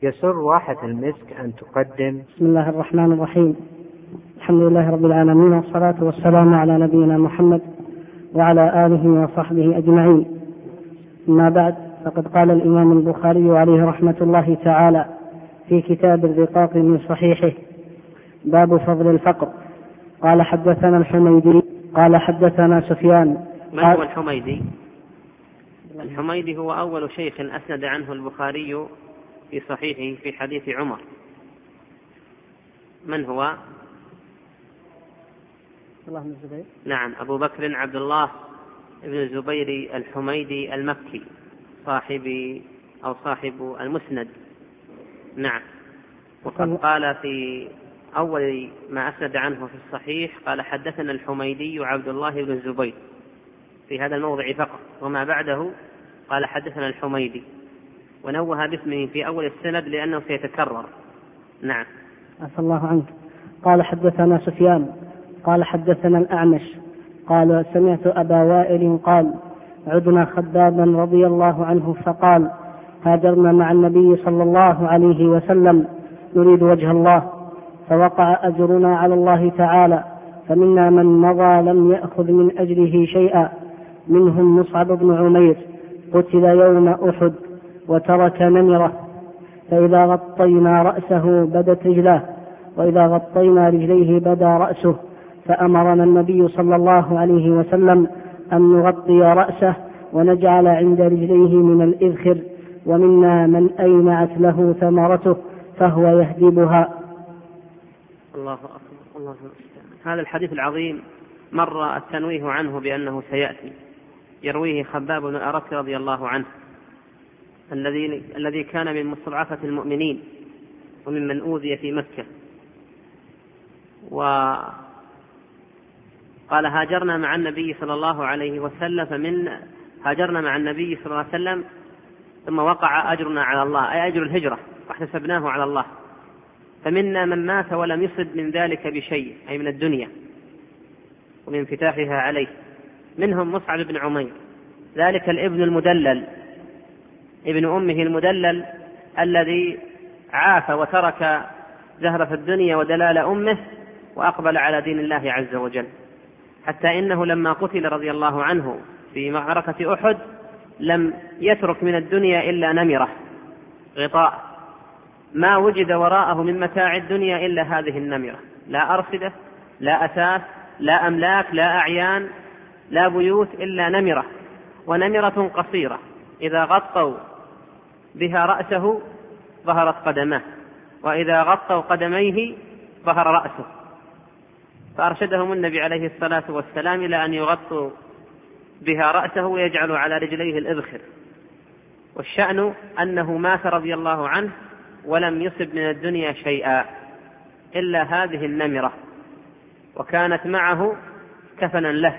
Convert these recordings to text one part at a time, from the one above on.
يسر واحة المسك أن تقدم. بسم الله الرحمن الرحيم. الحمد لله رب العالمين، والصلاة والسلام على نبينا محمد وعلى آله وصحبه أجمعين. أما بعد، فقد قال الإمام البخاري عليه رحمة الله تعالى في كتاب الرقاق من صحيحه: باب فضل الفقر. قال حدثنا الحميدي قال حدثنا سفيان. من هو الحميدي؟ الحميدي هو أول شيخ أسند عنه البخاري في صحيحه في حديث عمر. من هو؟ الله بن الزبير. نعم، أبو بكر عبد الله بن الزبير الحميدي المكي، صاحب المسند. نعم. وقد قال في أول ما أسند عنه في الصحيح قال حدثنا الحميدي عبد الله بن الزبير في هذا الموضع فقط، وما بعده قال حدثنا الحميدي، ونوه باسمه في أول السند لأنه سيتكرر. نعم. عفى الله عنك. قال حدثنا سفيان قال حدثنا الأعمش قال سمعت أبا وائل قال: عدنا خبابا رضي الله عنه فقال: هاجرنا مع النبي صلى الله عليه وسلم نريد وجه الله، فوقع أجرنا على الله تعالى، فمنا من مضى لم يأخذ من أجره شيئا، منهم مصعب بن عمير قتل يوم أحد وترك نمرة، فإذا غطينا رأسه بدت رجلاه، وإذا غطينا رجليه بدا رأسه، فأمرنا النبي صلى الله عليه وسلم أن نغطي رأسه ونجعل عند رجليه من الإذخر، ومنا من أينعت له ثمرته فهو يهدبها. الله أكبر. الله أكبر. هذا الحديث العظيم مر التنويه عنه بأنه سيأتي. يرويه خباب بن الأرت رضي الله عنه، الذي كان من مستضعفة المؤمنين وممن أوذي في مكة. وقال: هاجرنا مع النبي صلى الله عليه وسلم هاجرنا مع النبي صلى الله عليه وسلم ثم وقع أجرنا على الله، أي أجر الهجرة، واحتسبناه على الله، فمنا من مات ولم يصب من ذلك بشيء، أي من الدنيا ومن انفتاحها عليه، منهم مصعب بن عمير، ذلك الابن المدلل ابن أمه المدلل الذي عاف وترك زهرة الدنيا ودلال أمه وأقبل على دين الله عز وجل، حتى إنه لما قتل رضي الله عنه في معركة أحد لم يترك من الدنيا إلا نمرة، غطاء، ما وجد وراءه من متاع الدنيا إلا هذه النمرة، لا أرصدة، لا أساس، لا أملاك، لا أعيان، لا بيوت، إلا نمرة، ونمرة قصيرة إذا غطوا بها رأسه ظهرت قدماه، وإذا غطوا قدميه ظهر رأسه، فأرشدهم النبي عليه الصلاة والسلام إلى أن يغطوا بها رأسه ويجعلوا على رجليه الإذخر. والشأن أنه مات رضي الله عنه ولم يصب من الدنيا شيئا إلا هذه النمرة، وكانت معه كفنا له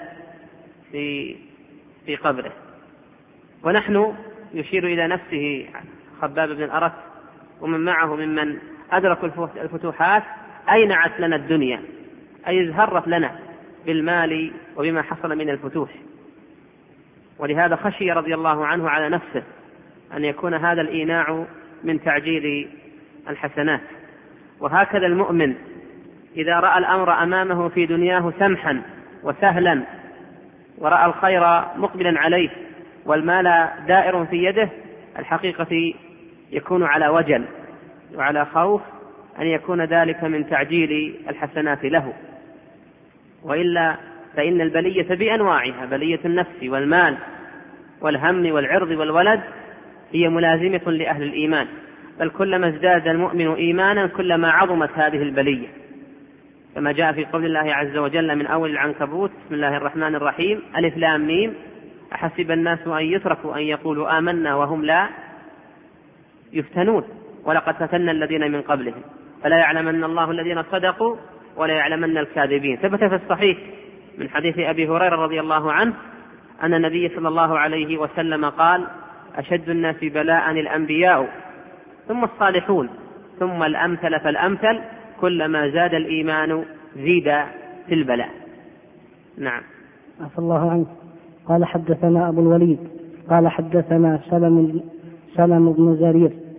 في قبره. ونحن، يشير إلى نفسه خباب بن الأرت ومن معه ممن أدركوا الفتوحات، أينعت لنا الدنيا، أي ازهرت لنا بالمال وبما حصل من الفتوح، ولهذا خشي رضي الله عنه على نفسه أن يكون هذا الإيناع من تعجيل الحسنات. وهكذا المؤمن إذا رأى الأمر أمامه في دنياه سمحا وسهلا، ورأى الخير مقبلا عليه والمال دائر في يده، الحقيقة يكون على وجل وعلى خوف أن يكون ذلك من تعجيل الحسنات له، وإلا فإن البلية بأنواعها، بلية النفس والمال والهم والعرض والولد، هي ملازمة لأهل الإيمان، بل كلما ازداد المؤمن إيمانا كلما عظمت هذه البلية، كما جاء في قول الله عز وجل من أول العنكبوت: بسم الله الرحمن الرحيم، ألف لام ميم، أحسب الناس أن يتركوا أن يقولوا آمنا وهم لا يفتنون، ولقد فتنا الذين من قبلهم فلا يعلمن الله الذين صدقوا ولا يعلمن الكاذبين. ثبت في الصحيح من حديث أبي هريرة رضي الله عنه أن النبي صلى الله عليه وسلم قال: أشد الناس بلاء الأنبياء ثم الصالحون ثم الأمثل فالأمثل، كلما زاد الإيمان زيد في البلاء. نعم. عفى الله عنه. قال حدثنا أبو الوليد قال حدثنا سلم بن زرير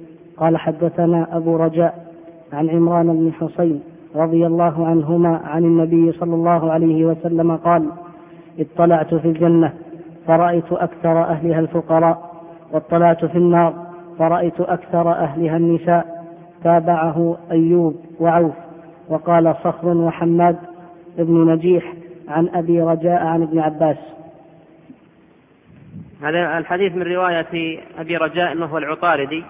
قال حدثنا أبو رجاء عن عمران بن حسين رضي الله عنهما عن النبي صلى الله عليه وسلم قال: اطلعت في الجنة فرأيت أكثر أهلها الفقراء، واطلعت في النار فرأيت أكثر أهلها النساء. تابعه أيوب وعوف. وقال صخر وحماد ابن نجيح عن أبي رجاء عن ابن عباس. هذا الحديث من رواية أبي رجاء أنه هو العطاردي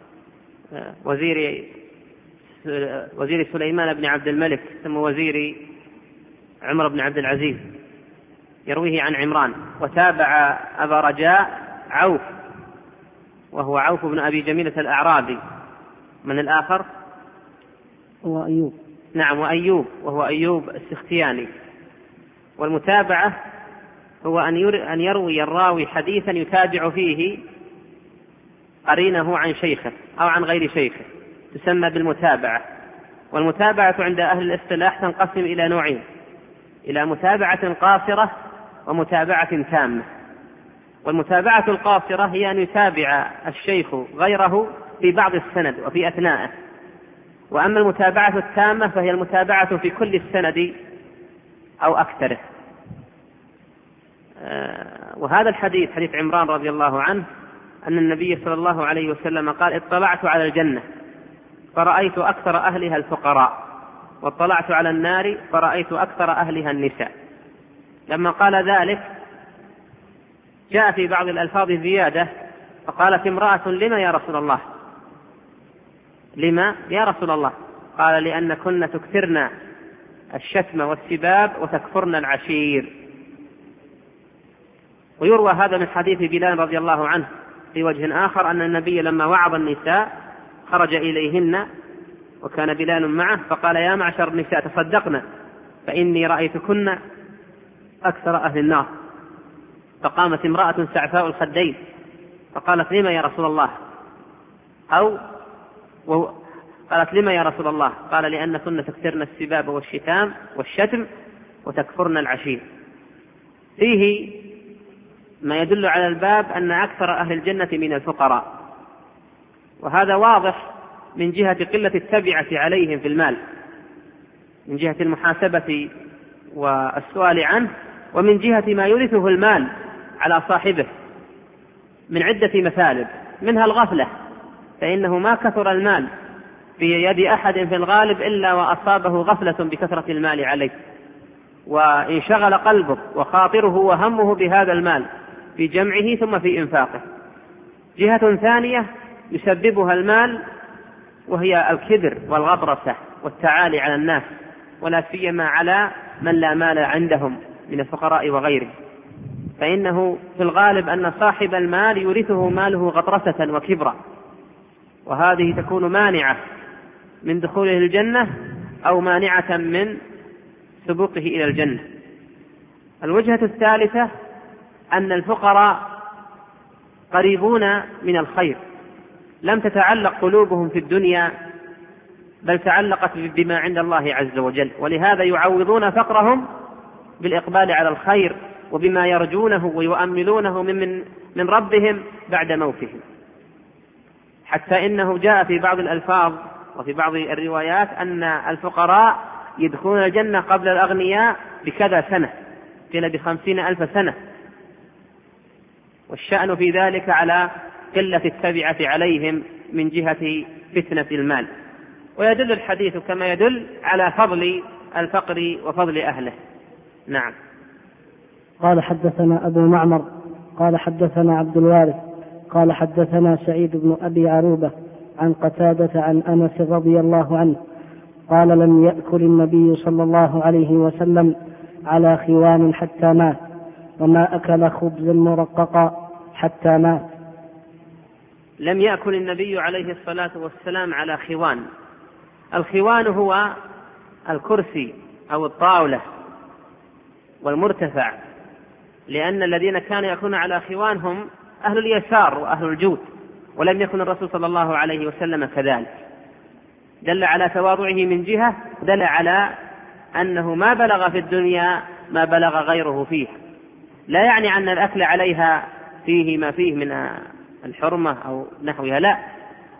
وزير سليمان بن عبد الملك ثم وزير عمر بن عبد العزيز، يرويه عن عمران. وتابع أبا رجاء عوف وهو عوف بن أبي جميلة الأعرابي. من الآخر؟ وأيوب. نعم، وأيوب وهو أيوب السختياني. والمتابعة هو أن يروي الراوي حديثا يتابع فيه قرينه عن شيخه أو عن غير شيخه، تسمى بالمتابعة. والمتابعة عند أهل الاصطلاح تنقسم إلى نوعين: إلى متابعة قاصرة ومتابعة تامة. والمتابعة القاصرة هي أن يتابع الشيخ غيره في بعض السند وفي أثناءه. وأما المتابعة التامة فهي المتابعة في كل السند أو أكثره. وهذا الحديث حديث عمران رضي الله عنه أن النبي صلى الله عليه وسلم قال: اطلعت على الجنة فرأيت أكثر أهلها الفقراء، واطلعت على النار فرأيت أكثر أهلها النساء. لما قال ذلك جاء في بعض الألفاظ زيادة، فقالت امرأة: لما يا رسول الله؟ لما يا رسول الله؟ قال: لأن كن تكثرن الشتم والسباب وتكفرن العشير. ويروى هذا من حديث بلال رضي الله عنه في وجه آخر أن النبي لما وعظ النساء خرج إليهن وكان بلال معه فقال: يا معشر النساء تصدقن فإني رأيتكن أكثر أهل النار. فقامت امرأة سعفاء الخدين فقالت: لما يا رسول الله؟ قالت: لما يا رسول الله؟ قال: لأن كن تكثرن السباب والشتم وتكفرن العشير. فيه ما يدل على الباب أن أكثر أهل الجنة من الفقراء، وهذا واضح من جهة قلة التبعة عليهم في المال، من جهة المحاسبة والسؤال عنه، ومن جهة ما يورثه المال على صاحبه من عدة مثالب، منها الغفلة، فإنه ما كثر المال في يد أحد في الغالب إلا وأصابه غفلة بكثرة المال عليه، وانشغل قلبه وخاطره وهمه بهذا المال في جمعه ثم في إنفاقه. جهة ثانية يسببها المال وهي الكبر والغطرسة والتعالي على الناس، ولا سيما على من لا مال عندهم من الفقراء وغيره، فإنه في الغالب أن صاحب المال يورثه ماله غطرسة وكبرا، وهذه تكون مانعة من دخوله الجنة أو مانعة من سبوقه إلى الجنة. الوجهة الثالثة أن الفقراء قريبون من الخير، لم تتعلق قلوبهم في الدنيا بل تعلقت بما عند الله عز وجل، ولهذا يعوضون فقرهم بالإقبال على الخير وبما يرجونه ويؤملونه من ربهم بعد موتهم. حتى إنه جاء في بعض الألفاظ وفي بعض الروايات أن الفقراء يدخلون الجنة قبل الأغنياء بكذا سنة، قيل ب50,000 سنة، والشأن في ذلك على قلة التبعة عليهم من جهة فتنة المال. ويدل الحديث كما يدل على فضل الفقر وفضل أهله. نعم. قال حدثنا أبو معمر قال حدثنا عبد الوارث قال حدثنا سعيد بن أبي عروبة عن قتادة عن أنس رضي الله عنه قال: لم يأكل النبي صلى الله عليه وسلم على خوان حتى مات، وما أكل خبزا مرققا حتى مات. لم يأكل النبي عليه الصلاة والسلام على خوان. الخوان هو الكرسي أو الطاولة والمرتفع، لأن الذين كانوا يأكلون على خوان هم أهل اليسار وأهل الجود، ولم يكن الرسول صلى الله عليه وسلم كذلك. دل على تواضعه من جهة، دل على أنه ما بلغ في الدنيا ما بلغ غيره فيه. لا يعني أن الأكل عليها فيه ما فيه من الحرمة أو نحوها، لا،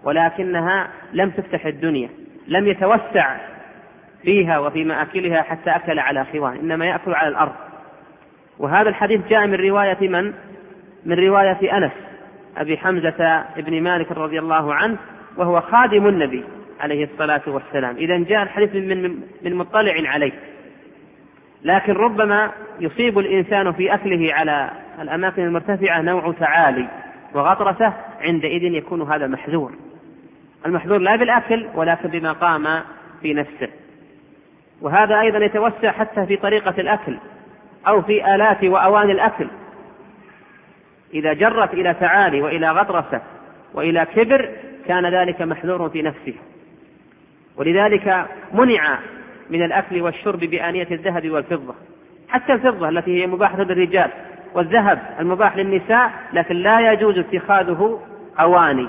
ولكنها لم تفتح الدنيا، لم يتوسع فيها وفي مآكلها حتى أكل على خوان، إنما يأكل على الأرض. وهذا الحديث جاء من رواية من رواية أنس أبي حمزة ابن مالك رضي الله عنه، وهو خادم النبي عليه الصلاة والسلام. إذن جاء الحديث من مطلع عليه، لكن ربما يصيب الإنسان في أكله على الأماكن المرتفعة نوع تعالي وغطرسة، عندئذ يكون هذا محذور. المحذور لا بالأكل ولكن بما قام في نفسه. وهذا أيضا يتوسع حتى في طريقة الأكل أو في آلات وأواني الأكل، إذا جرت إلى تعالي وإلى غطرسة وإلى كبر كان ذلك محذور في نفسه. ولذلك منع من الأكل والشرب بآنية الذهب والفضة، حتى الفضة التي هي مباحة للرجال والذهب المباح للنساء، لكن لا يجوز اتخاذه أواني،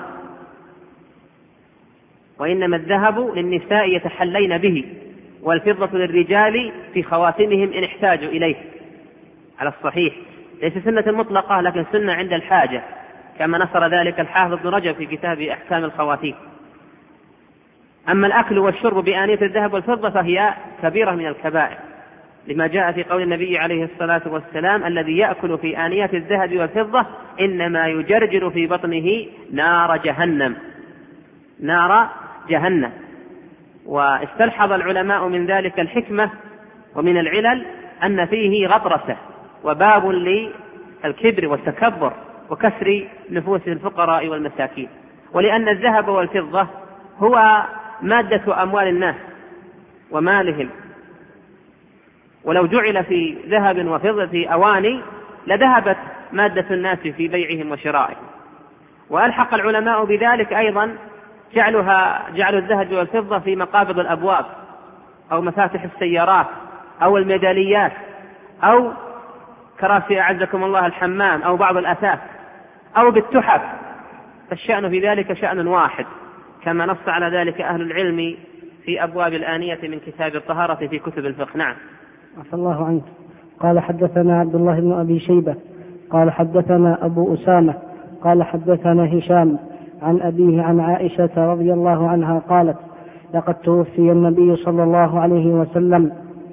وإنما الذهب للنساء يتحلين به، والفضة للرجال في خواتمهم إن احتاجوا إليه، على الصحيح. ليس سنة مطلقة لكن سنة عند الحاجة، كما نصر ذلك الحافظ ابن رجب في كتاب أحكام الخواتيم. أما الأكل والشرب بآنية الذهب والفضة فهي كبيرة من الكبائر، لما جاء في قول النبي عليه الصلاة والسلام: الذي يأكل في آنية الذهب والفضة إنما يجرجر في بطنه نار جهنم، نار جهنم. واستلحظ العلماء من ذلك الحكمة ومن العلل أن فيه غطرسة وباب للكبر والتكبر وكسر نفوس الفقراء والمساكين. ولأن الذهب والفضة هو مادة أموال الناس ومالهم، ولو جعل في ذهب وفضة أواني لذهبت مادة الناس في بيعهم وشرائهم. وألحق العلماء بذلك أيضا جعل الذهب والفضة في مقابض الأبواب أو مفاتح السيارات أو الميداليات أو كراسي أعزكم الله الحمام أو بعض الأثاث أو بالتحف، فالشأن في ذلك شأن واحد، كما نص على ذلك أهل العلم في أبواب الآنية من كتاب الطهارة في كتب الفقه. نعم. عفى الله عنك. قال حدثنا عبد الله بن أبي شيبة قال حدثنا أبو أسامة قال حدثنا هشام عن أبيه عن عائشة رضي الله عنها قالت: لقد توفي النبي صلى الله عليه وسلم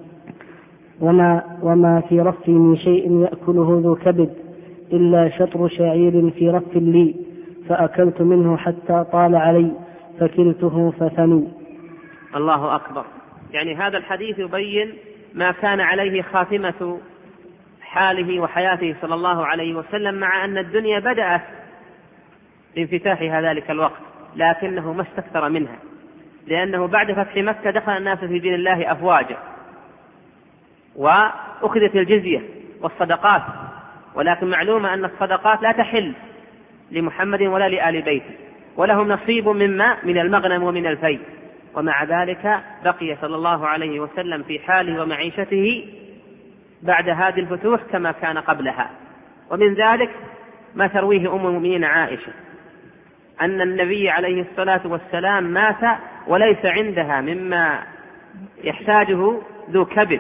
وما في رفي من شيء يأكله ذو كبد إلا شطر شعير في رف لي، فأكلت منه حتى طال علي فكلته فثني. الله أكبر. يعني هذا الحديث يبين ما كان عليه خاتمة حاله وحياته صلى الله عليه وسلم، مع أن الدنيا بدأت بانفتاحها ذلك الوقت، لكنه ما استكثر منها، لأنه بعد فتح مكة دخل الناس في دين الله أفواجا، وأخذت الجزية والصدقات، ولكن معلومة أن الصدقات لا تحل لمحمد ولا لآل بيته، ولهم نصيب من المغنم ومن الفيء. ومع ذلك بقي صلى الله عليه وسلم في حاله ومعيشته بعد هذه الفتوح كما كان قبلها. ومن ذلك ما ترويه أم المؤمنين عائشة أن النبي عليه الصلاة والسلام مات وليس عندها مما يحتاجه ذو كبد،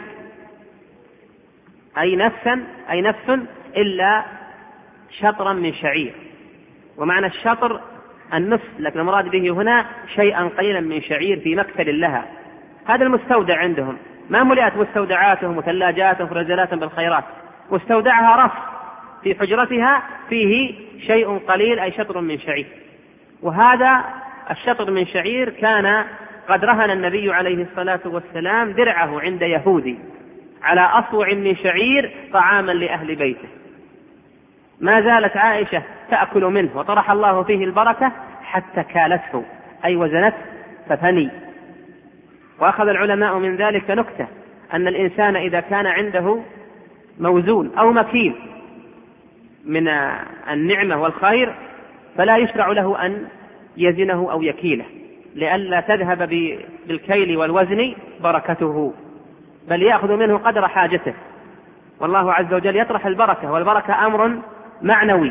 أي نفس إلا شطرا من شعير. ومعنى الشطر النصف، لكن المراد به هنا شيئا قليلا من شعير في مكتل لها. هذا المستودع عندهم، ما ملئت مستودعاتهم وثلاجاتهم فرزلاتهم بالخيرات، مستودعها رف في حجرتها فيه شيء قليل، أي شطر من شعير. وهذا الشطر من شعير كان قد رهن النبي عليه الصلاة والسلام درعه عند يهودي على أصوع من شعير طعاما لأهل بيته. ما زالت عائشة تأكل منه، وطرح الله فيه البركة حتى كالته، أي وزنته فثني. وأخذ العلماء من ذلك نكتة، أن الإنسان إذا كان عنده موزون أو مكيل من النعمة والخير فلا يشرع له أن يزنه أو يكيله، لئلا تذهب بالكيل والوزن بركته، بل يأخذ منه قدر حاجته. والله عز وجل يطرح البركة، والبركة أمر معنوي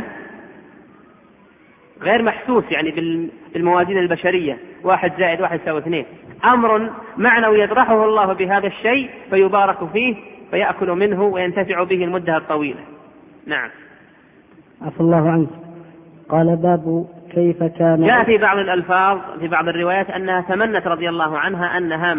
غير محسوس، يعني بالموازين البشرية 1 زائد 1 يساوي 2، أمر معنوي يطرحه الله بهذا الشيء فيبارك فيه فيأكل منه وينتفع به المدة الطويلة. نعم. عفى الله عنك. قال: باب كيف كان. جاء في بعض الألفاظ في بعض الروايات أنها تمنت رضي الله عنها أنها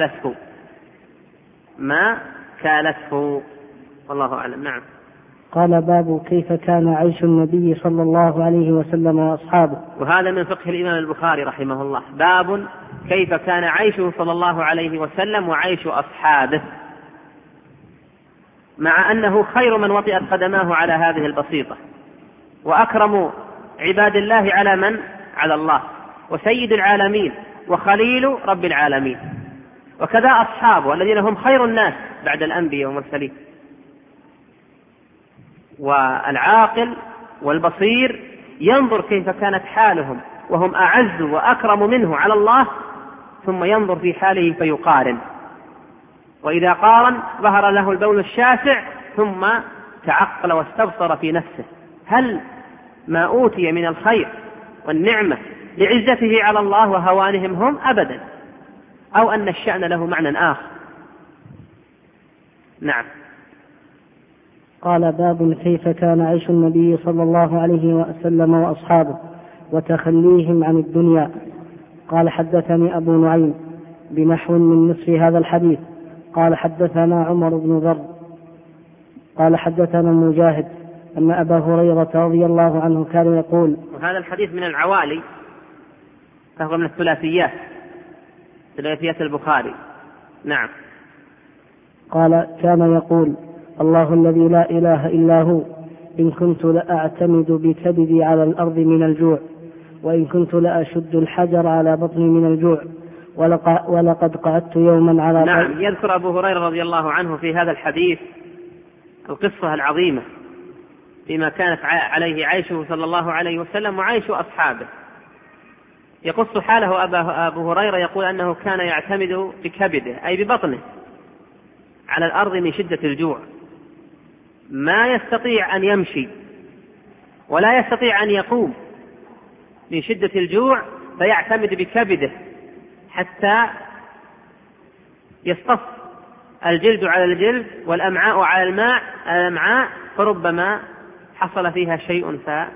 ما كالته والله أعلم. نعم. قال باب كيف كان عيش النبي صلى الله عليه وسلم وأصحابه. وهذا من فقه الإمام البخاري رحمه الله، باب كيف كان عيشه صلى الله عليه وسلم وعيش أصحابه، مع أنه خير من وطئت قدماه على هذه البسيطة، وأكرم عباد الله على الله، وسيد العالمين وخليل رب العالمين، وكذا أصحابه الذين هم خير الناس بعد الأنبياء والمرسلين. والعاقل والبصير ينظر كيف كانت حالهم وهم أعز وأكرم منه على الله، ثم ينظر في حاله فيقارن، وإذا قارن ظهر له البول الشاسع، ثم تعقل واستبصر في نفسه هل ما أوتي من الخير والنعمة لعزته على الله وهوانهم هم أبدا، أو أن الشأن له معنى آخر. نعم. قال باب كيف كان عيش النبي صلى الله عليه وسلم وأصحابه وتخليهم عن الدنيا. قال حدثني أبو نعيم بنحو من نصف هذا الحديث. قال حدثنا عمر بن ذر قال حدثنا مجاهد أن أبا هريرة رضي الله عنه كان يقول. وهذا الحديث من العوالي، فهو من ثلاثيات البخاري. نعم. قال كان يقول الله الذي لا إله إلا هو إن كنت لأعتمد بكبدي على الأرض من الجوع، وإن كنت لأشد الحجر على بطني من الجوع، ولقد قعدت يوما على. نعم. يذكر أبو هريرة رضي الله عنه في هذا الحديث القصة العظيمة فيما كانت عليه عيشه صلى الله عليه وسلم وعيش أصحابه. يقص حاله أبو هريرة، يقول أنه كان يعتمد بكبده أي ببطنه على الأرض من شدة الجوع، ما يستطيع أن يمشي ولا يستطيع أن يقوم من شدة الجوع، فيعتمد بكبده حتى يصطف الجلد على الجلد والأمعاء على الأمعاء، فربما حصل فيها شيء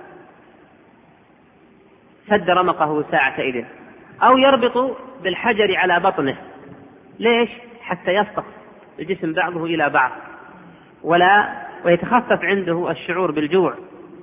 فسد رمقه ساعة إذن، أو يربط بالحجر على بطنه. ليش؟ حتى يصطف الجسم بعضه إلى بعض ويتخفف عنده الشعور بالجوع.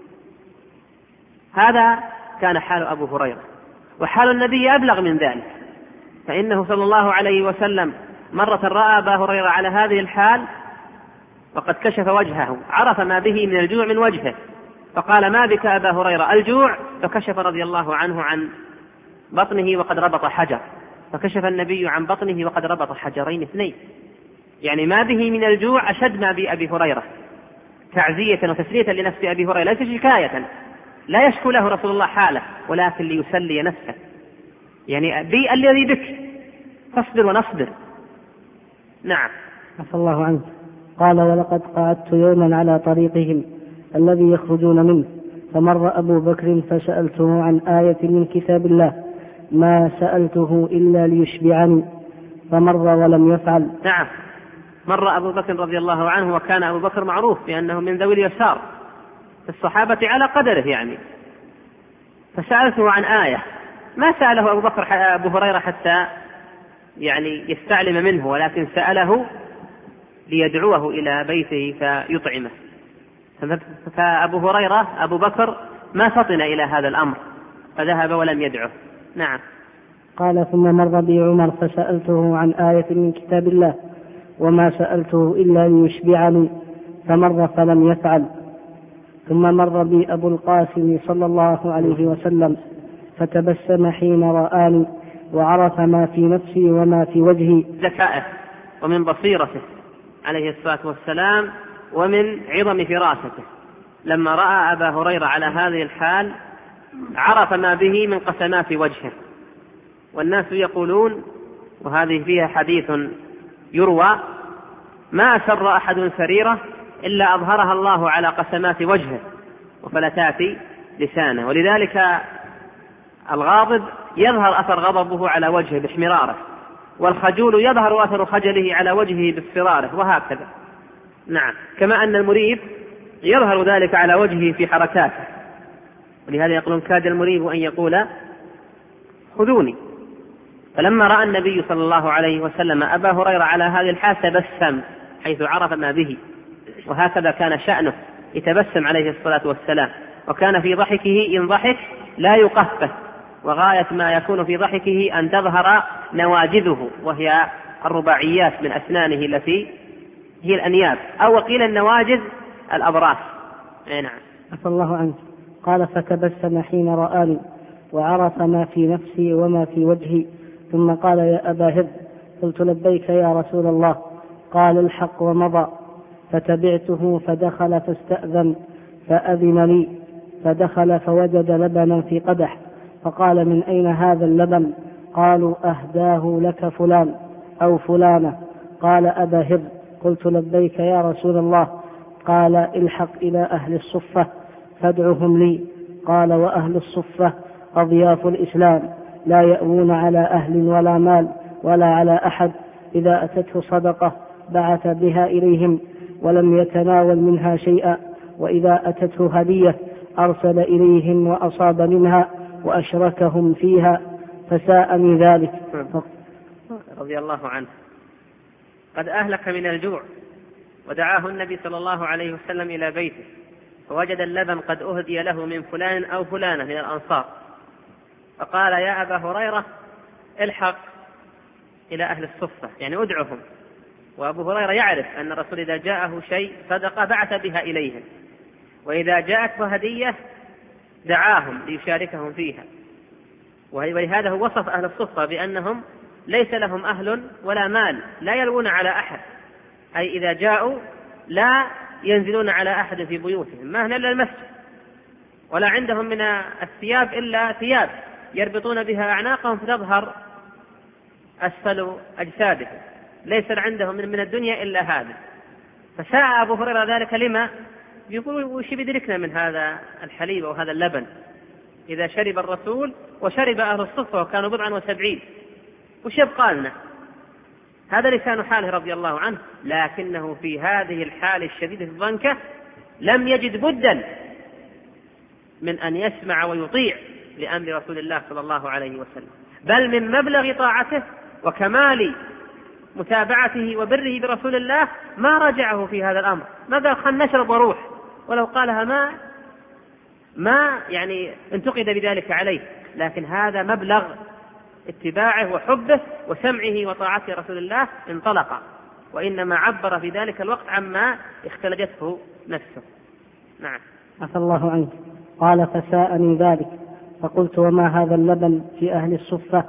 هذا كان حال أبو هريرة. وحال النبي أبلغ من ذلك، فإنه صلى الله عليه وسلم مرة رأى أبا هريرة على هذه الحال وقد كشف وجهه، عرف ما به من الجوع من وجهه، فقال ما بك أبا هريرة؟ الجوع. فكشف رضي الله عنه عن بطنه وقد ربط حجر، فكشف النبي عن بطنه وقد ربط حجرين اثنين، يعني ما به من الجوع أشد ما بأبي هريرة، تعزية وتسلية لنفس أبي هريرة، ليس شكاية، لا يشكو له رسول الله حاله، ولكن ليسلي نفسه، يعني بي الذي بك فاصبر ونصبر. نعم. عفى الله عنه. قال ولقد قعدت يوما على طريقهم الذي يخرجون منه، فمر أبو بكر فسألته عن آية من كتاب الله ما سألته إلا ليشبعني، فمر ولم يفعل. نعم. مر أبو بكر رضي الله عنه، وكان أبو بكر معروف بأنه من ذوي اليسار في الصحابة على قدره يعني، فسألته عن آية، ما سأله أبو هريرة حتى يعني يستعلم منه، ولكن سأله ليدعوه إلى بيته فيطعمه. فأبو هريرة أبو بكر ما فطن إلى هذا الأمر فذهب ولم يدعه. نعم. قال ثم مر بي عمر فسألته عن آية من كتاب الله وما سألته إلا ليشبعني، فمر فلم يفعل. ثم مر بي أبو القاسم صلى الله عليه وسلم فتبسم حين رآني وعرف ما في نفسي وما في وجهي. ذكائه ومن بصيرته عليه الصلاة والسلام ومن عظم فراسته، لما رأى أبا هريرة على هذه الحال عرف ما به من قسمات وجهه. والناس يقولون، وهذه فيها حديث يروى، ما أسر أحد سريرة إلا أظهرها الله على قسمات وجهه وفلتات لسانه، ولذلك الغاضب يظهر أثر غضبه على وجهه باحمراره، والخجول يظهر أثر خجله على وجهه باصفراره، وهكذا. نعم. كما أن المريب يظهر ذلك على وجهه في حركاته، ولهذا يقولون كاد المريب أن يقول خذوني. فلما رأى النبي صلى الله عليه وسلم أبا هريرة على هذه الحال تبسم حيث عرف ما به، وهكذا كان شأنه، يتبسم عليه الصلاة والسلام، وكان في ضحكه إن ضحك لا يقفه، وغاية ما يكون في ضحكه أن تظهر نواجذه، وهي الرباعيات من أسنانه التي هي الأنياب، أو وقيل النواجذ الأبراس. نعم. عفى الله عنك. قال فتبسم حين رآني وعرف ما في نفسي وما في وجهي، ثم قال يا أبا هر. قلت لبيك يا رسول الله. قال الحق ومضى. فتبعته فدخل فاستأذن فأذن لي، فدخل فوجد لبنا في قدح، فقال من أين هذا اللبن؟ قالوا أهداه لك فلان أو فلانة. قال أبا هر. قلت لبيك يا رسول الله. قال الحق إلى أهل الصفة فادعهم لي. قال وأهل الصفة أضياف الإسلام، لا يأوون على أهل ولا مال ولا على أحد، إذا أتته صدقة بعث بها إليهم ولم يتناول منها شيئا، وإذا أتته هدية أرسل إليهم وأصاب منها وأشركهم فيها، فساءني ذلك. رضي الله عنه. قد أهلك من الجوع، ودعاه النبي صلى الله عليه وسلم إلى بيته، فوجد اللبن قد أهدي له من فلان أو فلانة من الأنصار، فقال يا أبا هريرة الحق إلى أهل الصفة، يعني أدعهم. وأبو هريرة يعرف أن الرسول إذا جاءه شيء صدقة بعث بها إليهم، وإذا جاءته هدية دعاهم ليشاركهم فيها. ولهذا هو وصف أهل الصفة بأنهم ليس لهم أهل ولا مال، لا يلوون على أحد، أي إذا جاءوا لا ينزلون على أحد في بيوتهم، ما هنا إلا المسجد، ولا عندهم من الثياب إلا ثياب يربطون بها أعناقهم فتظهر أسفل أجسادهم، ليس عندهم من الدنيا إلا هذا. فساء أبو هريرة ذلك لما؟ يقول وش بدركنا من هذا الحليب وهذا اللبن إذا شرب الرسول وشرب أهل الصفة وكانوا 70، وش يبقى لنا؟ هذا لسان حاله رضي الله عنه. لكنه في هذه الحال الشديدة الضنكة لم يجد بدا من أن يسمع ويطيع لأمر رسول الله صلى الله عليه وسلم، بل من مبلغ طاعته وكمال متابعته وبره برسول الله ما رجعه في هذا الأمر، ما قال خلنا نشرب وروح، ولو قالها ما يعني انتقد بذلك عليه، لكن هذا مبلغ اتباعه وحبه وسمعه وطاعته رسول الله انطلق، وإنما عبر في ذلك الوقت عما اختلجته نفسه. نعم. عفى الله عنك. قال فساءني ذلك، فقلت وما هذا اللبن في أهل الصفة؟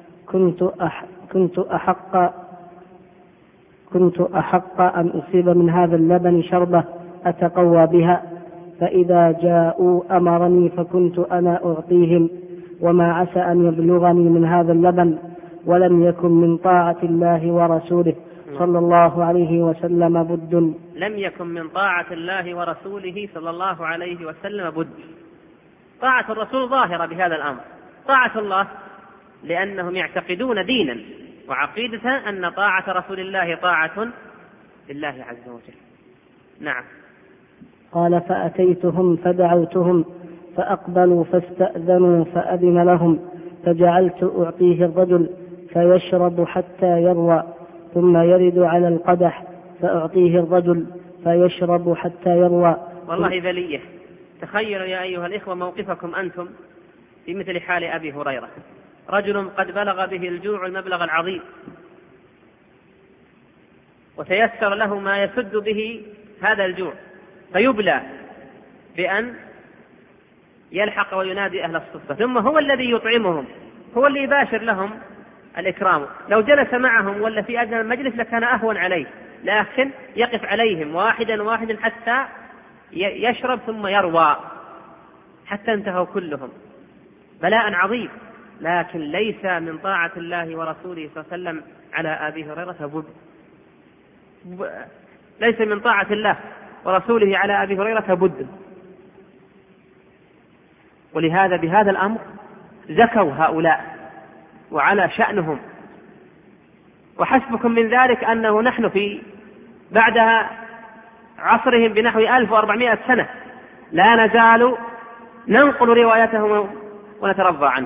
كنت أحق أن أصيب من هذا اللبن شربة أتقوى بها، فإذا جاءوا أمرني فكنت أنا أعطيهم، وما عسى أن يبلغني من هذا اللبن، ولم يكن من طاعة الله ورسوله صلى الله عليه وسلم بد. لم يكن من طاعة الله ورسوله صلى الله عليه وسلم بد. طاعة الرسول ظاهرة بهذا الأمر، طاعة الله لأنهم يعتقدون دينا وعقيدة أن طاعة رسول الله طاعة لله عز وجل. نعم. قال فأتيتهم فدعوتهم فأقبلوا فاستأذنوا فأذن لهم، فجعلت أعطيه الرجل فيشرب حتى يروى، ثم يرد على القدح فأعطيه الرجل فيشرب حتى يروى. والله بلية. تخيلوا يا أيها الإخوة موقفكم أنتم في مثل حال أبي هريرة، رجل قد بلغ به الجوع المبلغ العظيم، وتيسر له ما يسد به هذا الجوع، فيبلى بأن يلحق وينادي أهل الصفة، ثم هو الذي يطعمهم، هو اللي يباشر لهم الإكرام. لو جلس معهم ولا في أدنى المجلس لكان أهون عليه، لكن يقف عليهم واحدا واحدا حتى يشرب ثم يروى حتى انتهوا كلهم. بلاء عظيم، لكن ليس من طاعة الله ورسوله صلى الله عليه وسلم على أبي هريرة ليس من طاعة الله ورسوله على أبي هريرة بد. ولهذا بهذا الأمر زكوا هؤلاء وعلى شأنهم. وحسبكم من ذلك أنه نحن في بعدها عصرهم بنحو 1400 سنة لا نزال ننقل روايتهم ونترضى عنه.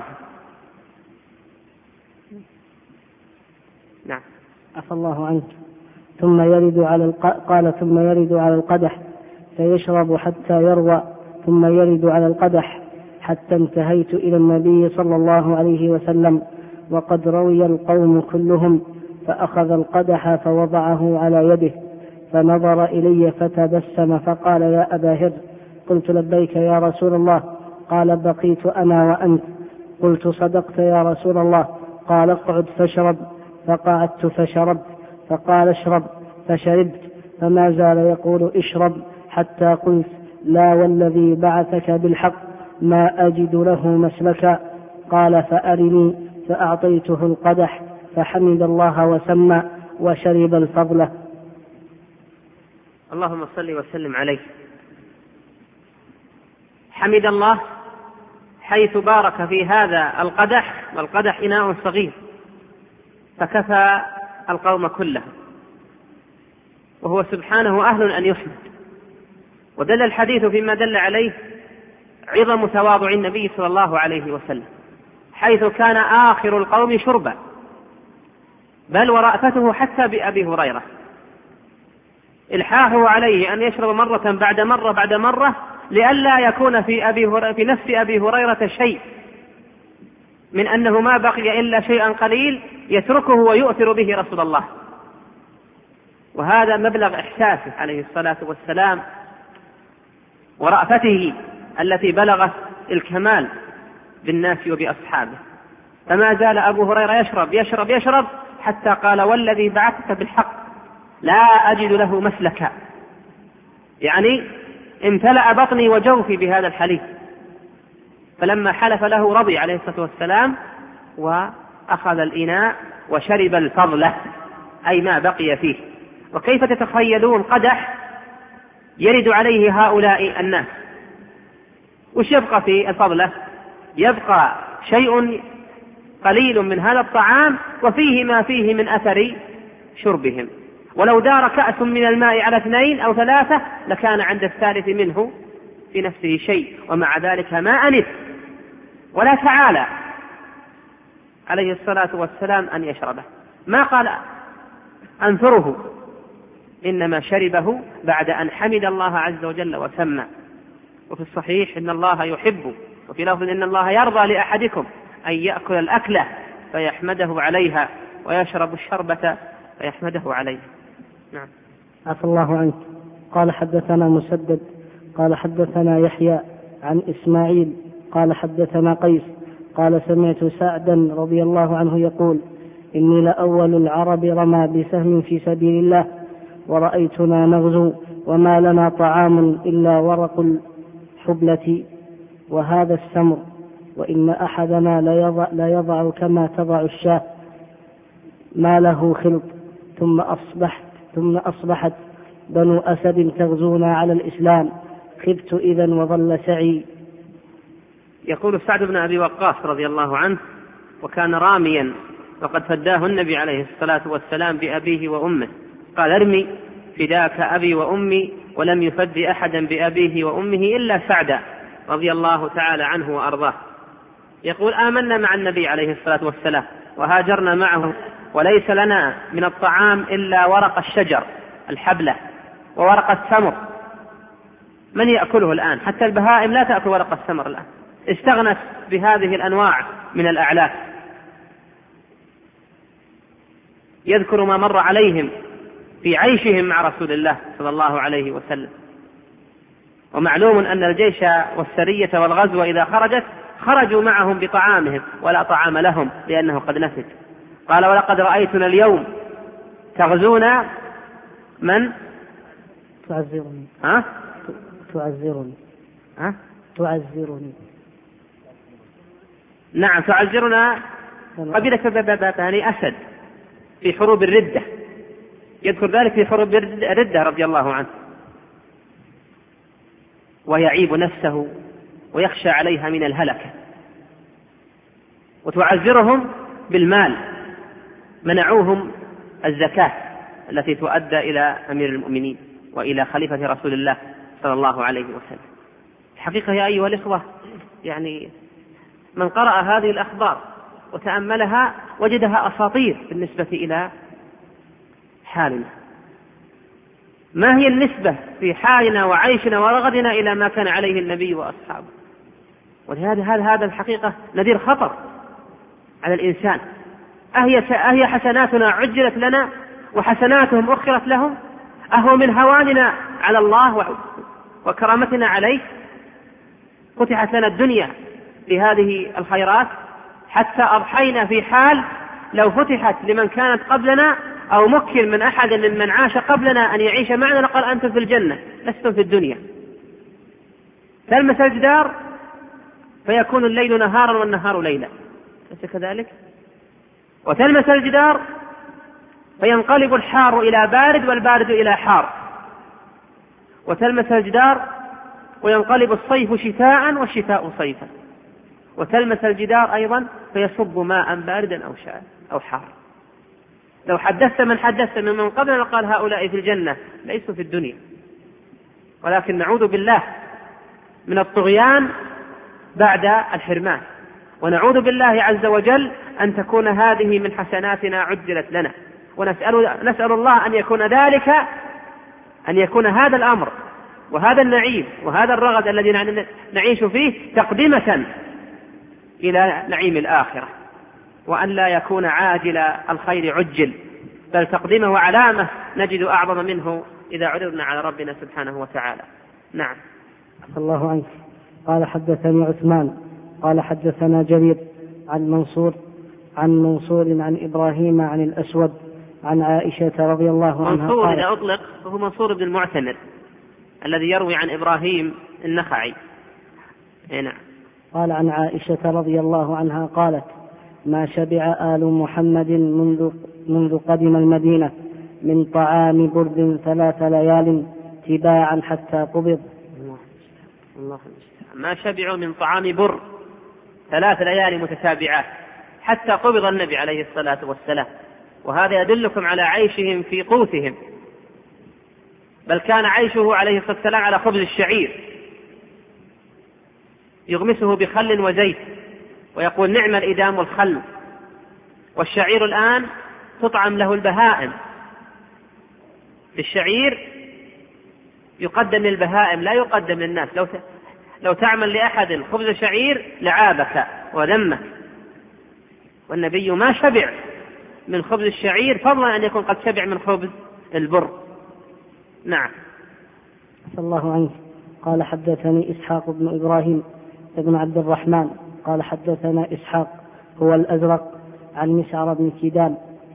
نعم. عفى الله عنك. ثم يرد على القدح فيشرب حتى يروى، ثم يرد على القدح حتى انتهيت إلى النبي صلى الله عليه وسلم وقد روي القوم كلهم، فأخذ القدح فوضعه على يده فنظر إلي فتبسم فقال: يا أبا هر. قلت: لبيك يا رسول الله. قال: بقيت أنا وأنت. قلت: صدقت يا رسول الله. قال: اقعد فاشرب. فقعدت فشربت. فقال: اشرب. فشربت. فما زال يقول: اشرب، حتى قلت: لا والذي بعثك بالحق ما أجد له مسلكا. قال: فأرني. فأعطيته القدح فحمد الله وسمى وشرب الفضلة. اللهم صل وسلم عليه. حمد الله حيث بارك في هذا القدح، والقدح إناء صغير، فكفى القوم كله، وهو سبحانه أهل أن يحمد. ودل الحديث فيما دل عليه عظم تواضع النبي صلى الله عليه وسلم، حيث كان آخر القوم شربا، بل ورأفته حتى بأبي هريرة، إلحاحه عليه أن يشرب مرة بعد مرة بعد مرة، لئلا يكون في نفس أبي هريرة شيء من أنه ما بقي إلا شيئا قليل يتركه ويؤثر به رسول الله. وهذا مبلغ إحساسه عليه الصلاة والسلام ورأفته التي بلغت الكمال بالناس وبأصحابه. فما زال أبو هريرة يشرب يشرب يشرب حتى قال: والذي بعثك بالحق لا أجد له مسلكا، يعني امتلأ بطني وجوفي بهذا الحليب. فلما حلف له رضي عليه الصلاة والسلام وأخذ الإناء وشرب الفضلة، أي ما بقي فيه. وكيف تتخيلون قدح يرد عليه هؤلاء الناس؟ وش يبقى في الفضلة؟ يبقى شيء قليل من هذا الطعام وفيه ما فيه من أثر شربهم. ولو دار كأس من الماء على 2 أو 3 لكان عند الثالث منه في نفسه شيء، ومع ذلك ما أنف ولا تعالى عليه الصلاة والسلام أن يشربه، ما قال أنثره، إنما شربه بعد أن حمد الله عز وجل وسمى. وفي الصحيح إن الله يحب، وفي لفظ إن الله يرضى لأحدكم أن يأكل الأكلة فيحمده عليها ويشرب الشربة فيحمده عليها. نعم. عفى الله عنك. قال: حدثنا مسدد قال حدثنا يحيى عن إسماعيل قال حدثنا قيس قال: سمعت سعدا رضي الله عنه يقول: إني لأول العرب رمى بسهم في سبيل الله، ورأيتنا نغزو وما لنا طعام إلا ورق الحبلة وهذا السمر، وإن أحدنا ليضع كما تضع الشاة ما له خلط، ثم أصبحت بنو أسد تغزونا على الإسلام، خبت إذا وظل سعي. يقول سعد بن أبي وقاص رضي الله عنه: وكان راميا وقد فداه النبي عليه الصلاة والسلام بأبيه وأمه، قال: ارمي فداك أبي وأمي، ولم يفد أحدا بأبيه وأمه إلا سعدا رضي الله تعالى عنه وأرضاه. يقول: آمنا مع النبي عليه الصلاة والسلام وهاجرنا معه، وليس لنا من الطعام إلا ورق الشجر الحبلة وورق التمر. من يأكله الآن؟ حتى البهائم لا تأكل ورق التمر الآن، استغنت بهذه الأنواع من الأعلاف. يذكر ما مر عليهم في عيشهم مع رسول الله صلى الله عليه وسلم. ومعلوم أن الجيش والسرية والغزو إذا خرجت خرجوا معهم بطعامهم ولا طعام لهم لأنه قد نفد. قال: ولقد رأيتنا اليوم تغزونا من؟ تعذرني. تعذرني. نعم، تعذرنا قبيلة بني أسد في حروب الردة، يذكر ذلك في حروب الردة رضي الله عنه، ويعيب نفسه ويخشى عليها من الهلكة. وتعذرهم بالمال، منعوهم الزكاة التي تؤدى إلى أمير المؤمنين وإلى خليفة رسول الله صلى الله عليه وسلم. الحقيقة يا أيها الإخوة، يعني من قرأ هذه الأخبار وتأملها وجدها أساطير بالنسبة إلى حالنا. ما هي النسبة في حالنا وعيشنا ورغدنا إلى ما كان عليه النبي وأصحابه؟ ولهذا هذا الحقيقة نذير خطر على الإنسان. أهي حسناتنا عجلت لنا وحسناتهم أخرت لهم؟ أهو من هواننا على الله وكرامتنا عليه فتحت لنا الدنيا بهذه الخيرات حتى أضحينا في حال لو فتحت لمن كانت قبلنا أو مكن من أحد ممن عاش قبلنا أن يعيش معنا لقال أنتم في الجنة لستم في الدنيا. تلمس الجدار فيكون الليل نهارا والنهار ليلا، أليس كذلك؟ وتلمس الجدار فينقلب الحار إلى بارد والبارد إلى حار، وتلمس الجدار وينقلب الصيف شتاء والشتاء صيفا، وتلمس الجدار أيضا فيصب ماء باردا أو حار. لو حدثت من قبلنا قال هؤلاء في الجنة، ليسوا في الدنيا. ولكن نعوذ بالله من الطغيان بعد الحرمان، ونعوذ بالله عز وجل أن تكون هذه من حسناتنا عجلت لنا، ونسأل الله أن يكون ذلك، أن يكون هذا الأمر وهذا النعيم وهذا الرغد الذي نعيش فيه تقدمة إلى نعيم الآخرة، وأن لا يكون عاجل الخير عجل، بل تقدمه وعلامة نجد أعظم منه إذا عرضنا على ربنا سبحانه وتعالى. نعم. الله عنك. قال حدثني عثمان قال حدثنا جرير عن منصور عن إبراهيم عن الأسود عن عائشة رضي الله عنها. منصور إذا أطلق فهو منصور بن المعتمر الذي يروي عن إبراهيم النخعي. نعم. قال عن عائشة رضي الله عنها قالت: ما شبع آل محمد منذ قدم المدينة من طعام برد 3 ليال تباعا حتى قبض. الله ما شبعوا من طعام بر 3 ليال متتابعات حتى قبض النبي عليه الصلاة والسلام. وهذا يدلكم على عيشهم في قوتهم، بل كان عيشه عليه الصلاة والسلام على خبز الشعير يغمسه بخل وزيت ويقول نعم الإدام الخل. والشعير الآن تطعم له البهائم، الشعير يقدم للبهائم لا يقدم للناس. لو تعمل لأحد خبز شعير لعابك وذمك، والنبي ما شبع من خبز الشعير فضلا أن يكون قد شبع من خبز البر. نعم. صلى الله عنه. قال حدثني إسحاق بن إبراهيم بن عبد الرحمن قال حدثنا إسحاق هو الأزرق عن مسعر بن كدام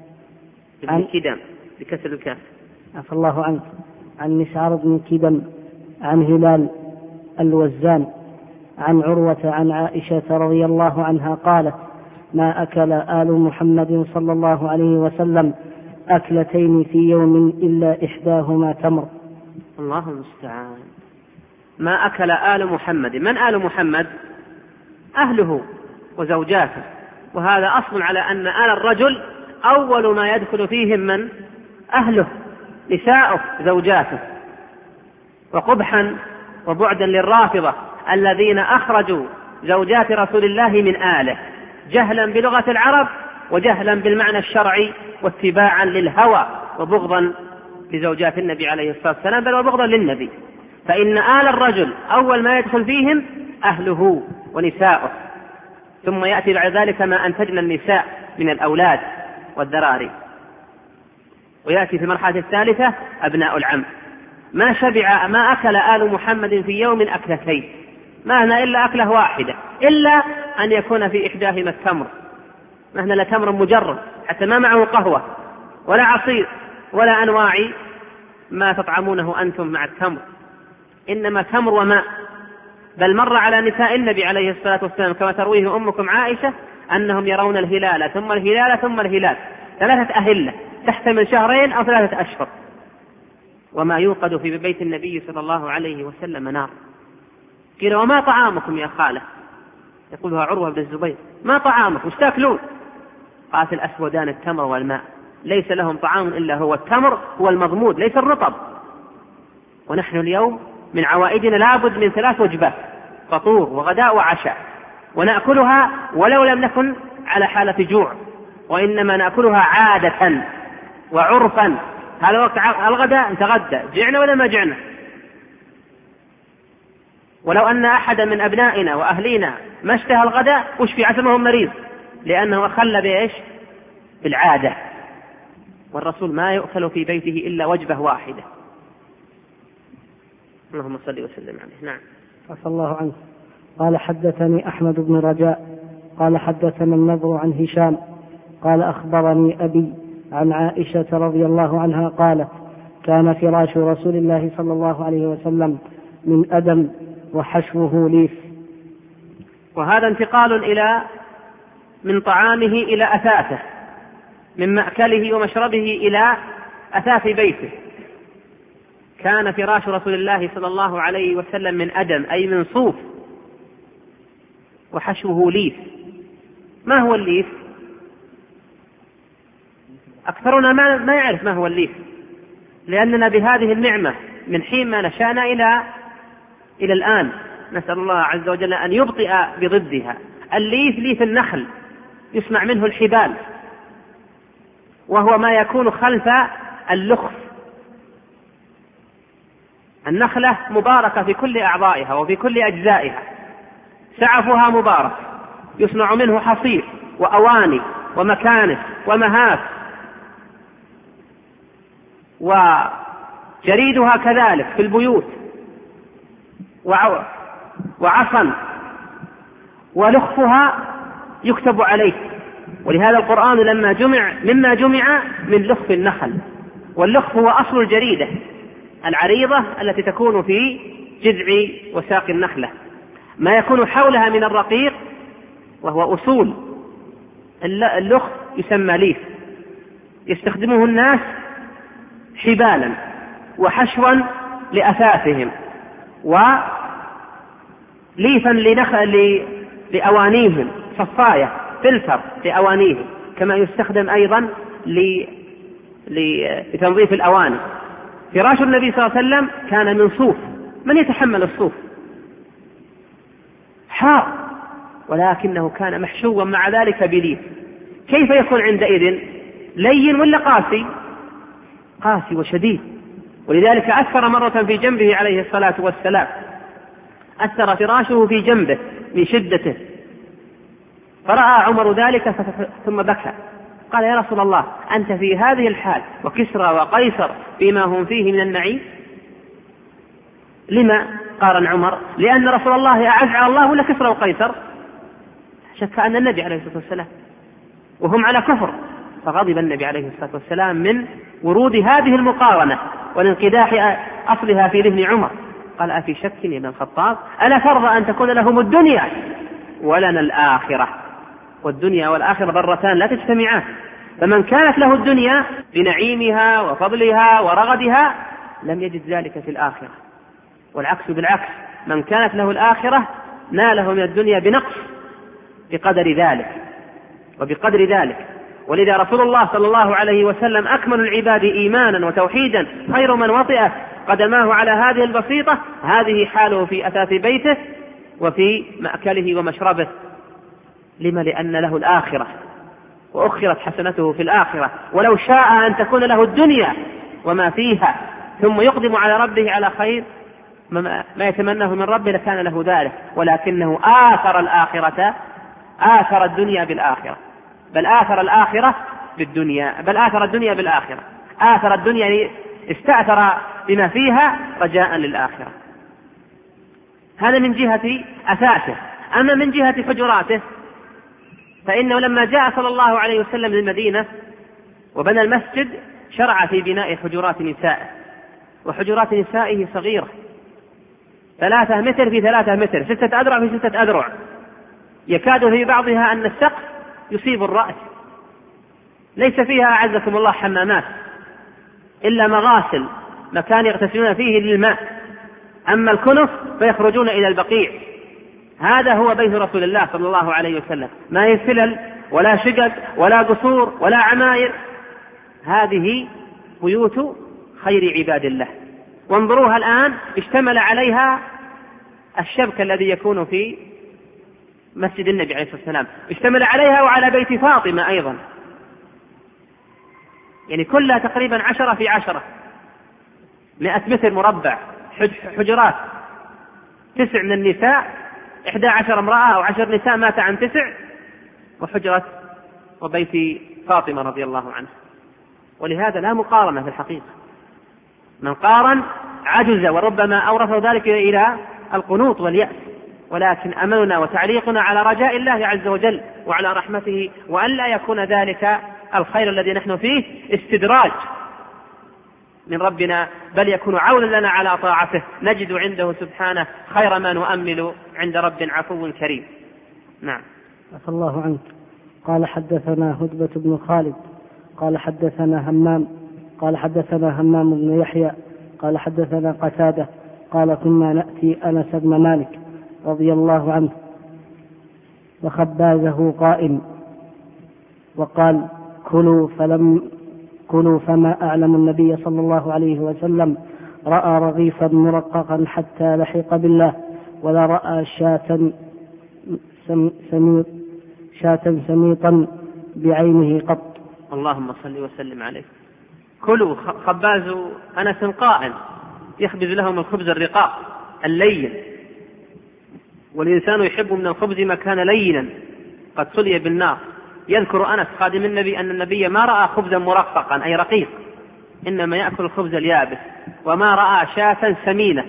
بكسر الكاف. عفى الله عنك. عن مسعر بن كدام عن هلال الوزان عن عروة عن عائشة رضي الله عنها قالت: ما أكل آل محمد صلى الله عليه وسلم أكلتين في يوم إلا إحداهما تمر. الله المستعان. ما أكل آل محمد. من آل محمد؟ أهله وزوجاته، وهذا أصل على أن آل الرجل أول ما يدخل فيهم من أهله، نساؤه زوجاته. وقبحا وبعدا للرافضة الذين أخرجوا زوجات رسول الله من آله جهلا بلغة العرب وجهلا بالمعنى الشرعي واتباعا للهوى وبغضا لزوجات النبي عليه الصلاة والسلام، بل وبغضا للنبي. فإن آل الرجل أول ما يدخل فيهم أهله ونساؤه، ثم يأتي بعد ذلك ما أنتجنا النساء من الأولاد والذراري، ويأتي في المرحلة الثالثة أبناء العم. ما أكل آل محمد في يوم أكلتين، ما هنا إلا أكلة واحدة، إلا أن يكون في إحداهما التمر. ما هنا لتمر مجرد، حتى ما معه قهوة ولا عصير ولا أنواع ما تطعمونه أنتم مع التمر، إنما تمر وماء. بل مر على نساء النبي عليه الصلاة والسلام كما ترويه أمكم عائشة أنهم يرون الهلال ثم الهلال ثم الهلال 3 أهلة تحتمل 2 أو 3 أشهر. وما يوقد في بيت النبي صلى الله عليه وسلم نار. قيل: وما طعامكم يا خالة؟ يقولها عروة بن الزبير: ما طعامكم؟ وش تأكلون؟ قالت: الأسودان التمر والماء، ليس لهم طعام إلا هو التمر، هو المضمود ليس الرطب. ونحن اليوم من عوائدنا لابد من 3 وجبات: فطور وغداء وعشاء، ونأكلها ولو لم نكن على حالة جوع، وإنما نأكلها عادة وعرفا. هذا وقت الغداء نتغدى، جعنا ولا ما جعنا. ولو أن أحدا من أبنائنا وأهلينا ما اشتهى الغداء وشفي عسمه مريض، لأنه أخل بإيش؟ بالعادة. والرسول ما يؤكل في بيته إلا وجبة واحدة. اللهم صل وسلم عليه. نعم. عفى الله عنه. قال حدثني أحمد بن رجاء قال حدثنا النضر عن هشام قال أخبرني أبي عن عائشة رضي الله عنها قالت: كان فراش رسول الله صلى الله عليه وسلم من أدم وحشوه ليف. وهذا انتقال من طعامه إلى أثاثه، من مأكله ومشربه إلى أثاث بيته. كان فراش رسول الله صلى الله عليه وسلم من أدم أي من صوف، وحشوه ليف. ما هو الليف؟ أكثرنا ما يعرف ما هو الليف، لأننا بهذه النعمة من حين ما نشأنا إلى الآن نسأل الله عز وجل أن يبطئ بضدها. الليف ليف النخل، يسمع منه الحبال، وهو ما يكون خلف اللخف. النخلة مباركة في كل أعضائها وفي كل أجزائها، سعفها مبارك، يصنع منه حصير وأواني ومكانس ومهاف، وجريدها كذلك في البيوت، وعصا، ولخفها يكتب عليه. ولهذا القرآن لما مما جمع من لخف النخل، واللخف هو أصل الجريدة العريضة التي تكون في جذع وساق النخلة، ما يكون حولها من الرقيق وهو أصول اللخف يسمى ليف، يستخدمه الناس حبالا وحشوا لأثاثهم، وليفا لأوانيهم، صفاية فلتر لأوانيهم، كما يستخدم أيضا لتنظيف الأواني. فراش النبي صلى الله عليه وسلم كان من صوف. من يتحمل الصوف؟ حار، ولكنه كان محشوا مع ذلك بليف. كيف يكون عندئذ؟ لين ولا قاسي؟ قاسي وشديد. ولذلك أثر مرة في جنبه عليه الصلاة والسلام، أثر فراشه في جنبه من شدته، فرأى عمر ذلك ثم بكى، قال: يا رسول الله، أنت في هذه الحال وكسرى وقيصر فيما هم فيه من النعيم؟ لما قارن عمر؟ لأن رسول الله أعز على الله ولا كسرى وقيصر؟ شك أن النبي عليه الصلاة والسلام، وهم على كفر. فغضب النبي عليه الصلاة والسلام من ورود هذه المقارنة والانقداح أصلها في ذهن عمر. قال: أفي شك يا ابن الخطاب؟ ألا ترضى أن تكون لهم الدنيا ولنا الآخرة؟ والدنيا والآخرة ضرتان لا تجتمعان. فمن كانت له الدنيا بنعيمها وفضلها ورغدها لم يجد ذلك في الآخرة، والعكس بالعكس، من كانت له الآخرة ناله من الدنيا بنقص بقدر ذلك وبقدر ذلك. ولذا رسول الله صلى الله عليه وسلم أكمل العباد إيمانا وتوحيدا، خير من وطئ قدماه على هذه البسيطة. هذه حاله في أثاث بيته وفي مأكله ومشربه. لما؟ لأن له الآخرة، وأخرت حسنته في الآخرة. ولو شاء أن تكون له الدنيا وما فيها ثم يقدم على ربه على خير ما يتمناه من ربه لكان له ذلك، ولكنه آثر الآخرة، آثر الدنيا بالآخرة، بل آثر الآخرة بالدنيا، بل آثر الدنيا بالآخرة. آثر الدنيا استأثر بما فيها رجاء للآخرة. هذا من جهة أساسه. أما من جهة حجراته فإنه لما جاء صلى الله عليه وسلم للمدينة وبنى المسجد شرع في بناء حجرات نسائه، وحجرات نسائه صغيرة 3 متر في 3 متر، 6 أذرع في 6 أذرع، يكاد في بعضها أن السقف يصيب الرأس. ليس فيها أعزكم الله حمامات إلا مغاسل، مكان يغتسلون فيه للماء، أما الكنف فيخرجون إلى البقيع. هذا هو بيت رسول الله صلى الله عليه وسلم، ما يسلل ولا شقق ولا قصور ولا عماير. هذه بيوت خير عباد الله. وانظروها الآن اشتمل عليها الشبك الذي يكون في مسجد النبي عليه الصلاة والسلام اشتمل عليها وعلى بيت فاطمة أيضا، يعني كلها تقريبا 10 في 10، 100 متر مربع، حجرات 9 من النساء، 11 امرأة أو 10 نساء مات عن 9، وحجرة وبيت فاطمة رضي الله عنها. ولهذا لا مقارنة في الحقيقة، من قارن عجز وربما أورث ذلك إلى القنوط واليأس، ولكن أملنا وتعليقنا على رجاء الله عز وجل وعلى رحمته، وأن لا يكون ذلك الخير الذي نحن فيه استدراج من ربنا، بل يكون عونا لنا على طاعته، نجد عنده سبحانه خير ما نؤمل عند رب عفو كريم. نعم. عفى الله عنك. قال حدثنا هدبة بن خالد قال حدثنا همام بن يحيى قال حدثنا قتادة قال كنا نأتي أنس بن مالك رضي الله عنه وخبازه قائم وقال كلوا فما أعلم النبي صلى الله عليه وسلم رأى رغيفا مرققا حتى لحق بالله، ولا رأى شاة سميطا بعينه قط. اللهم صل وسلم عليه. كلوا، خباز أنس قائم يخبز لهم الخبز الرقاق اللين، والإنسان يحب من الخبز ما كان لينا قد صلي بالنار. يذكر أنس خادم النبي أن النبي ما رأى خبزا مرققا أي رقيق، إنما يأكل الخبز اليابس، وما رأى شاة سمينة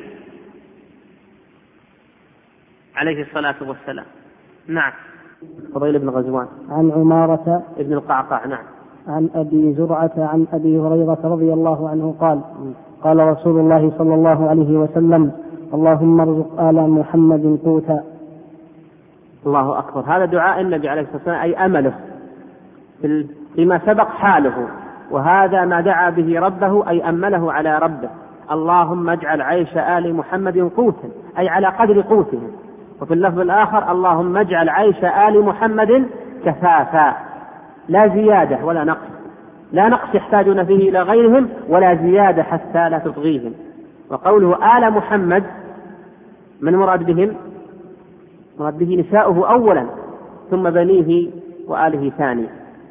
عليه الصلاة والسلام. نعم. فضيل بن غزوان عن عمارة ابن القعقاع. نعم. عن أبي زرعة عن أبي هريرة رضي الله عنه قال قال رسول الله صلى الله عليه وسلم اللهم ارزق آل محمد قوتا. الله أكبر. هذا دعاء النبي عليه الصلاة والسلام، أي أمله فيما سبق حاله، وهذا ما دعا به ربه أي أمله على ربه. اللهم اجعل عيش آل محمد قوتا، أي على قدر قوتهم. وفي اللفظ الآخر اللهم اجعل عيش آل محمد كفافا، لا زيادة ولا نقص، لا نقص يحتاجون فيه إلى غيرهم ولا زيادة حتى لا تطغيهم. وقوله آل محمد من مراد بهم؟ مراد به نساؤه أولا، ثم بنيه وآله ثانيا،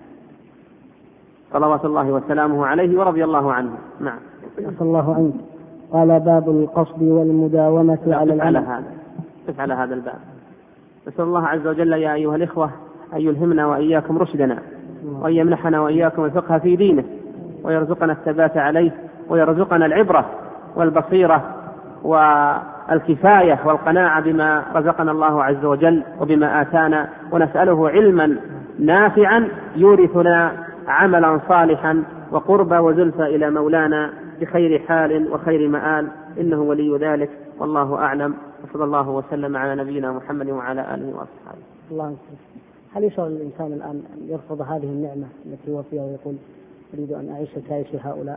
صلوات الله وسلامه عليه ورضي الله عنه. نعم. صلى الله عنه. قال باب القصد والمداومة على العمل. على هذا الباب نسأل الله عز وجل يا أيها الإخوة أن يلهمنا وإياكم رشدنا، وأن يمنحنا وإياكم الفقه في دينه، ويرزقنا الثبات عليه، ويرزقنا العبرة والبصيرة والكفاية والقناعة بما رزقنا الله عز وجل وبما آتانا، ونسأله علما نافعا يورثنا عملا صالحا وقربا وزلفى إلى مولانا بخير حال وخير مآل، إنه ولي ذلك، والله أعلم، وصلى الله وسلم على نبينا محمد وعلى آله وأصحابه. الله أكبر. هل يشعر الإنسان الآن أن يرفض هذه النعمة التي هو فيها ويقول أريد أن أعيش كعيش هؤلاء؟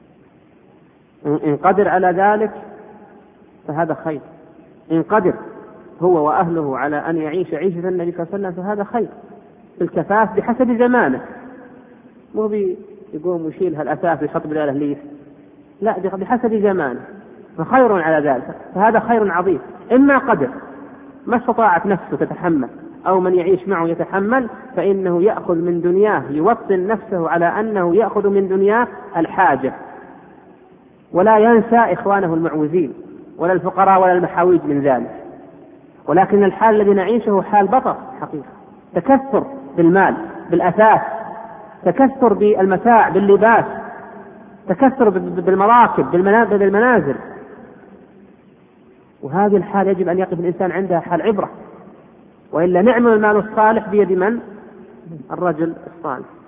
إن قدر على ذلك فهذا خير، إن قدر هو وأهله على أن يعيش عيشة النبي صلى الله عليه وسلم فهذا خير، الكفاف بحسب زمانه، مو يقوم ويشيل هالأثاث ويحط بداله ليف، لا، بحسب زمانه، فخير على ذلك، فهذا خير عظيم. إما قدر ما استطاعت نفسه تتحمل أو من يعيش معه يتحمل، فإنه يأخذ من دنياه، يوطن نفسه على أنه يأخذ من دنياه الحاجة، ولا ينسى إخوانه المعوزين ولا الفقراء ولا المحاويج من ذلك. ولكن الحال الذي نعيشه حال بطر حقيقة، تكثر بالمال، بالأثاث، تكثر بالمتاع، باللباس، تكثر بالمراكب، بالمنازل، وهذه الحال يجب أن يقف الإنسان عندها حال عبرة، وإلا نعم المال الصالح بيد من؟ الرجل الصالح.